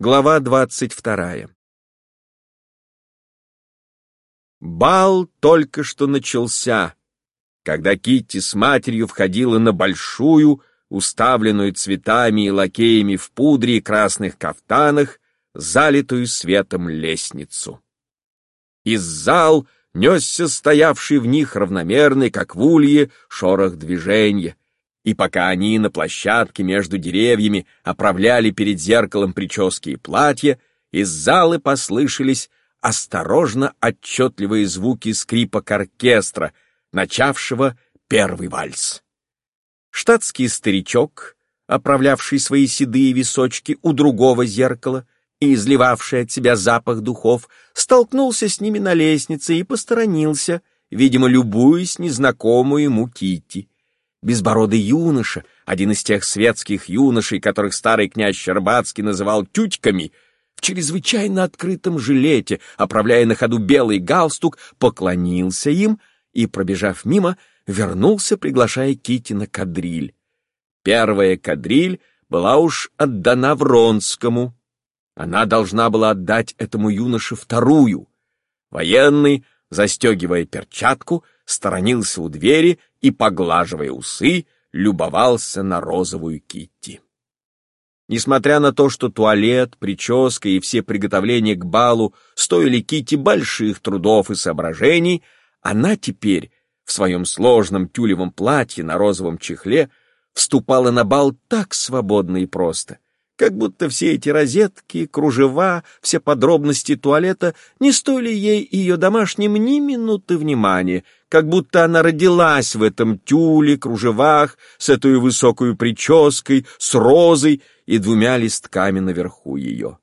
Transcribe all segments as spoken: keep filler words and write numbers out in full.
Глава двадцать вторая. Бал только что начался, когда Китти с матерью входила на большую, уставленную цветами и лакеями в пудре и красных кафтанах, залитую светом лестницу. Из зал несся стоявший в них равномерный, как в улье, шорох движения, и пока они на площадке между деревьями оправляли перед зеркалом прически и платья, из залы послышались осторожно отчетливые звуки скрипок оркестра, начавшего первый вальс. Штатский старичок, оправлявший свои седые височки у другого зеркала и изливавший от себя запах духов, столкнулся с ними на лестнице и посторонился, видимо, любуясь незнакомую ему Китти. Безбородый юноша, один из тех светских юношей, которых старый князь Щербацкий называл тютьками, в чрезвычайно открытом жилете, оправляя на ходу белый галстук, поклонился им и, пробежав мимо, вернулся, приглашая Китти на кадриль. Первая кадриль была уж отдана Вронскому. Она должна была отдать этому юноше вторую. Военный, застегивая перчатку, сторонился у двери и, поглаживая усы, любовался на розовую Китти. Несмотря на то, что туалет, прическа и все приготовления к балу стоили Китти больших трудов и соображений, она теперь в своем сложном тюлевом платье на розовом чехле вступала на бал так свободно и просто, как будто все эти розетки, кружева, все подробности туалета не стоили ей и ее домашним ни минуты внимания, как будто она родилась в этом тюле, кружевах, с этой высокой прической, с розой и двумя листками наверху ее.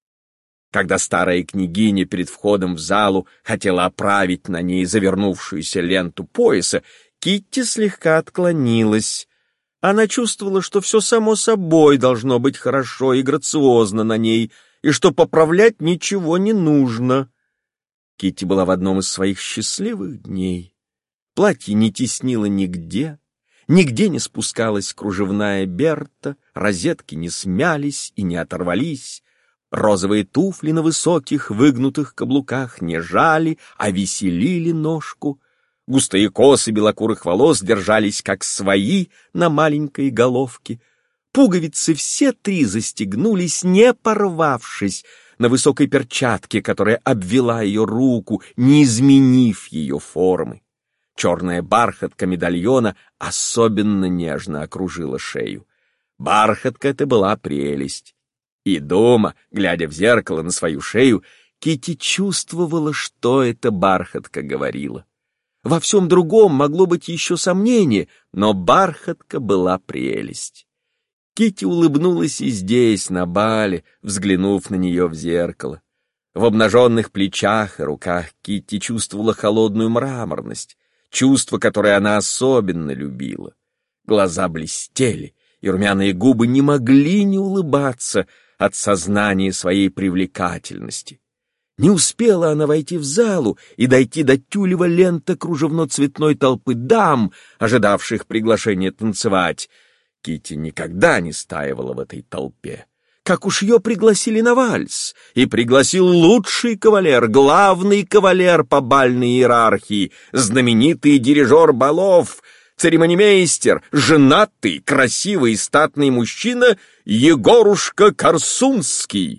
Когда старая княгиня перед входом в залу хотела оправить на ней завернувшуюся ленту пояса, Китти слегка отклонилась. Она чувствовала, что все само собой должно быть хорошо и грациозно на ней, и что поправлять ничего не нужно. Китти была в одном из своих счастливых дней. Платье не теснило нигде, нигде не спускалась кружевная берта, розетки не смялись и не оторвались, розовые туфли на высоких выгнутых каблуках не жали, а веселили ножку. Густые косы белокурых волос держались как свои на маленькой головке. Пуговицы все три застегнулись, не порвавшись, на высокой перчатке, которая обвела ее руку, не изменив ее формы. Черная бархатка медальона особенно нежно окружила шею. Бархатка эта была прелесть. И дома, глядя в зеркало на свою шею, Китти чувствовала, что эта бархатка говорила. Во всем другом могло быть еще сомнение, но бархатка была прелесть. Китти улыбнулась и здесь, на бале, взглянув на нее в зеркало. В обнаженных плечах и руках Китти чувствовала холодную мраморность, чувство, которое она особенно любила. Глаза блестели, и румяные губы не могли не улыбаться от сознания своей привлекательности. Не успела она войти в залу и дойти до тюлева лента кружевно-цветной толпы дам, ожидавших приглашения танцевать. Китти никогда не стаивала в этой толпе. Как уж ее пригласили на вальс, и пригласил лучший кавалер, главный кавалер по бальной иерархии, знаменитый дирижер балов, церемонимейстер, женатый, красивый и статный мужчина Егорушка Корсунский.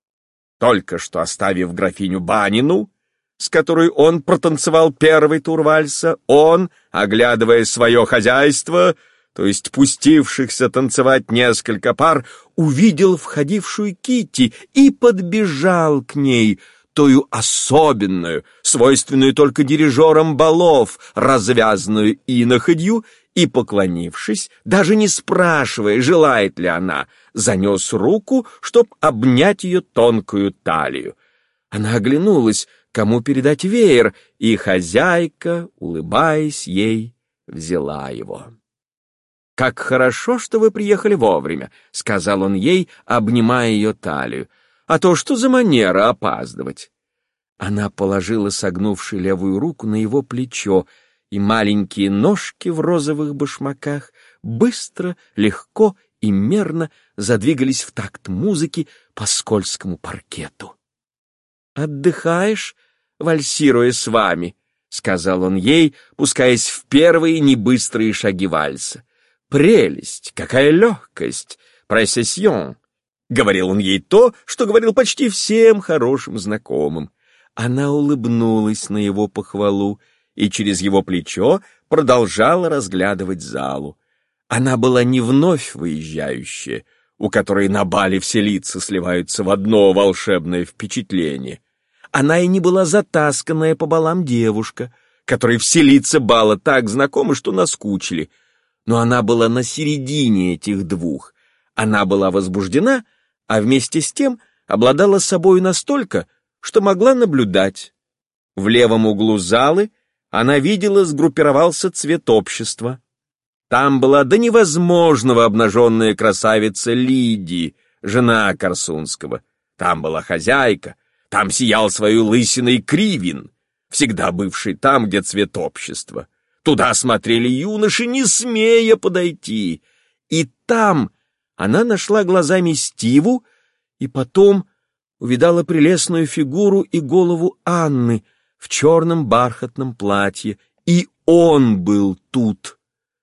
Только что оставив графиню Банину, с которой он протанцевал первый тур вальса, он, оглядывая свое хозяйство, то есть пустившихся танцевать несколько пар, увидел входившую Китти и подбежал к ней, тою особенную, свойственную только дирижерам балов, развязанную иноходью, и, поклонившись, даже не спрашивая, желает ли она, занес руку, чтоб обнять ее тонкую талию. Она оглянулась, кому передать веер, и хозяйка, улыбаясь ей, взяла его. «Как хорошо, что вы приехали вовремя», — сказал он ей, обнимая ее талию. «А то что за манера опаздывать?» Она положила согнувши левую руку на его плечо, и маленькие ножки в розовых башмаках быстро, легко и мерно задвигались в такт музыки по скользкому паркету. «Отдыхаешь, вальсируя с вами?» — сказал он ей, пускаясь в первые небыстрые шаги вальса. «Прелесть! Какая легкость! Пресесьон!» — говорил он ей то, что говорил почти всем хорошим знакомым. Она улыбнулась на его похвалу и через его плечо продолжала разглядывать залу. Она была не вновь выезжающая, у которой на бале все лица сливаются в одно волшебное впечатление. Она и не была затасканная по балам девушка, которой все лица бала так знакомы, что наскучили. Но она была на середине этих двух. Она была возбуждена, а вместе с тем обладала собою настолько, что могла наблюдать. В левом углу залы она видела, сгруппировался цвет общества. Там была до невозможного обнаженная красавица Лидии, жена Корсунского. Там была хозяйка, там сиял своей лысиной Кривин, всегда бывший там, где цвет общества. Туда смотрели юноши, не смея подойти. И там она нашла глазами Стиву, и потом увидала прелестную фигуру и голову Анны в черном бархатном платье, и он был тут.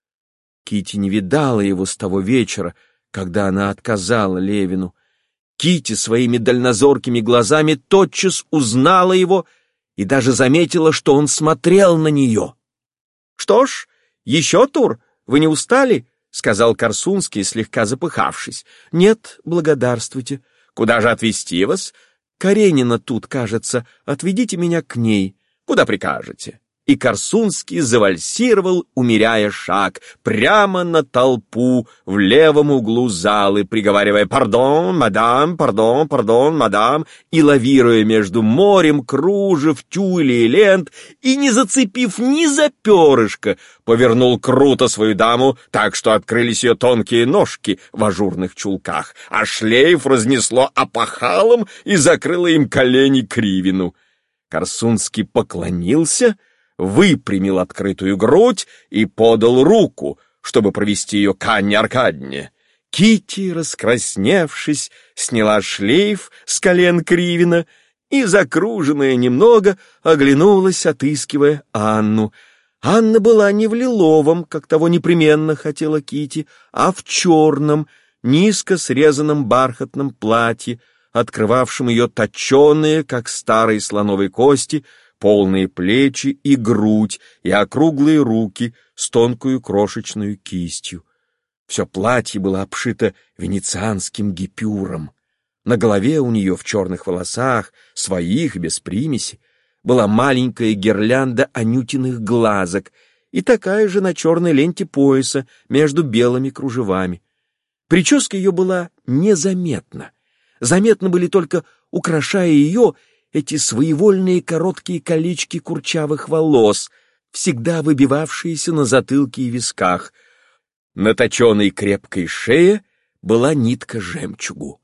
Кити не видала его с того вечера, когда она отказала Левину. Кити своими дальнозоркими глазами тотчас узнала его и даже заметила, что он смотрел на нее. «Что ж, еще тур? Вы не устали?» — сказал Корсунский, слегка запыхавшись. «Нет, благодарствуйте. Куда же отвезти вас? Каренина тут, кажется. Отведите меня к ней. Куда прикажете?» И Корсунский завальсировал, умеряя шаг, прямо на толпу в левом углу залы, приговаривая «Пардон, мадам, пардон, пардон, мадам», и лавируя между морем кружев, тюлей и лент, и, не зацепив ни за перышко, повернул круто свою даму так, что открылись ее тонкие ножки в ажурных чулках, а шлейф разнесло опахалом и закрыло им колени Кривину. Корсунский поклонился, выпрямил открытую грудь и подал руку, чтобы провести ее к Анне Аркадьевне. Кити, раскрасневшись, сняла шлейф с колен Кривина и, закруженная немного, оглянулась, отыскивая Анну. Анна была не в лиловом, как того непременно хотела Кити, а в черном, низко срезанном бархатном платье, открывавшем ее точеные, как старые слоновые кости, полные плечи и грудь, и округлые руки с тонкую крошечную кистью. Все платье было обшито венецианским гипюром. На голове у нее в черных волосах, своих, без примеси, была маленькая гирлянда анютиных глазок и такая же на черной ленте пояса между белыми кружевами. Прическа ее была незаметна. Заметны были только, украшая ее, эти своевольные короткие колечки курчавых волос, всегда выбивавшиеся на затылке и висках. На точенной крепкой шее была нитка жемчугу.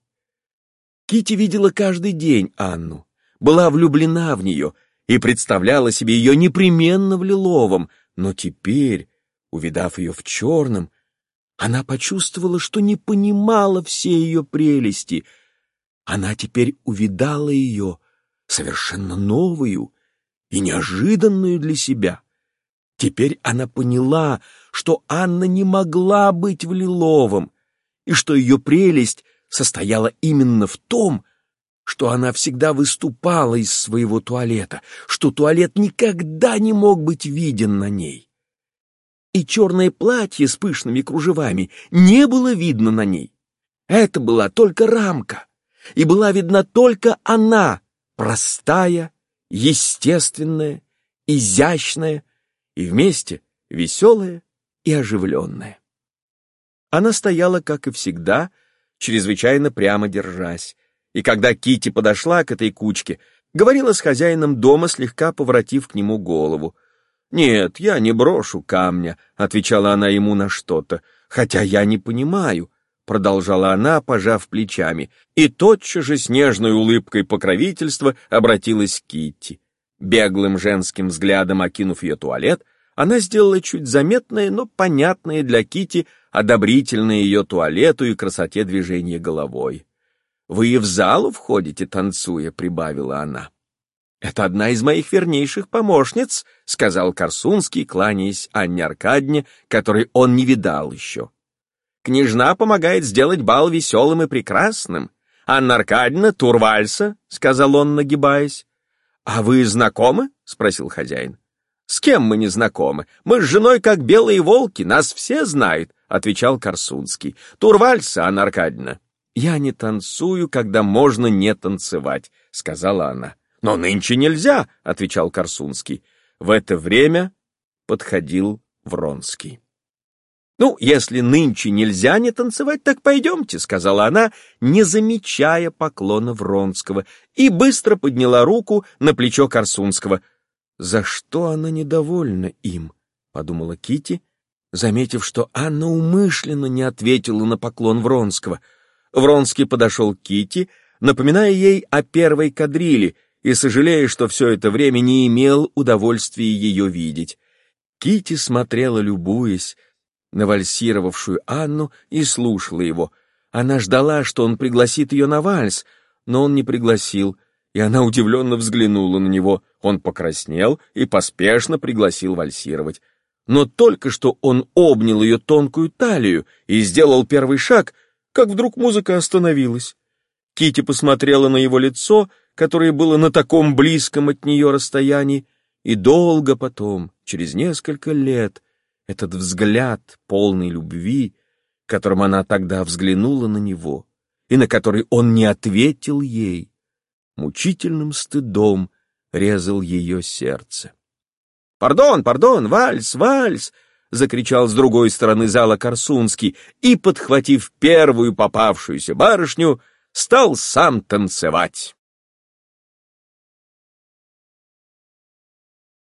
Кити видела каждый день Анну, была влюблена в нее и представляла себе ее непременно в лиловом, но теперь, увидав ее в черном, она почувствовала, что не понимала все ее прелести. Она теперь увидала ее совершенно новую и неожиданную для себя. Теперь она поняла, что Анна не могла быть в лиловом, и что ее прелесть состояла именно в том, что она всегда выступала из своего туалета, что туалет никогда не мог быть виден на ней. И черное платье с пышными кружевами не было видно на ней. Это была только рамка, и была видна только она, простая, естественная, изящная и вместе веселая и оживленная. Она стояла, как и всегда, чрезвычайно прямо держась, и когда Кити подошла к этой кучке, говорила с хозяином дома, слегка поворотив к нему голову. «Нет, я не брошу камня», — отвечала она ему на что-то, «хотя я не понимаю», — продолжала она, пожав плечами, и тотчас же с нежной улыбкой покровительства обратилась к Китти. Беглым женским взглядом окинув ее туалет, Она сделала чуть заметное, но понятное для Кити одобрительное ее туалету и красоте движения головой. «Вы и в залу входите, танцуя», — прибавила она. «Это одна из моих вернейших помощниц», — сказал Корсунский, кланяясь Анне Аркадьевне, которой он не видал еще. «Княжна помогает сделать бал веселым и прекрасным. Анна Аркадьевна, тур вальса», — сказал он, нагибаясь. «А вы знакомы?» — спросил хозяин. «С кем мы не знакомы? Мы с женой как белые волки, нас все знают», — отвечал Корсунский. «Тур вальса, Анна Аркадьевна». «Я не танцую, когда можно не танцевать», — сказала она. «Но нынче нельзя», — отвечал Корсунский. В это время подходил Вронский. «Ну, если нынче нельзя не танцевать, так пойдемте», — сказала она, не замечая поклона Вронского, и быстро подняла руку на плечо Корсунского. «За что она недовольна им?» — подумала Кити, заметив, что Анна умышленно не ответила на поклон Вронского. Вронский подошел к Кити, напоминая ей о первой кадрили, и сожалея, что все это время не имел удовольствия ее видеть. Кити смотрела, любуясь на вальсировавшую Анну, и слушала его. Она ждала, что он пригласит ее на вальс, но он не пригласил, и она удивленно взглянула на него. Он покраснел и поспешно пригласил вальсировать. Но только что он обнял ее тонкую талию и сделал первый шаг, как вдруг музыка остановилась. Кити посмотрела на его лицо, которое было на таком близком от нее расстоянии, и долго потом, через несколько лет, этот взгляд полный любви, которым она тогда взглянула на него, и на который он не ответил ей, мучительным стыдом резал ее сердце. «Пардон, пардон, вальс, вальс!» — закричал с другой стороны зала Корсунский и, подхватив первую попавшуюся барышню, стал сам танцевать.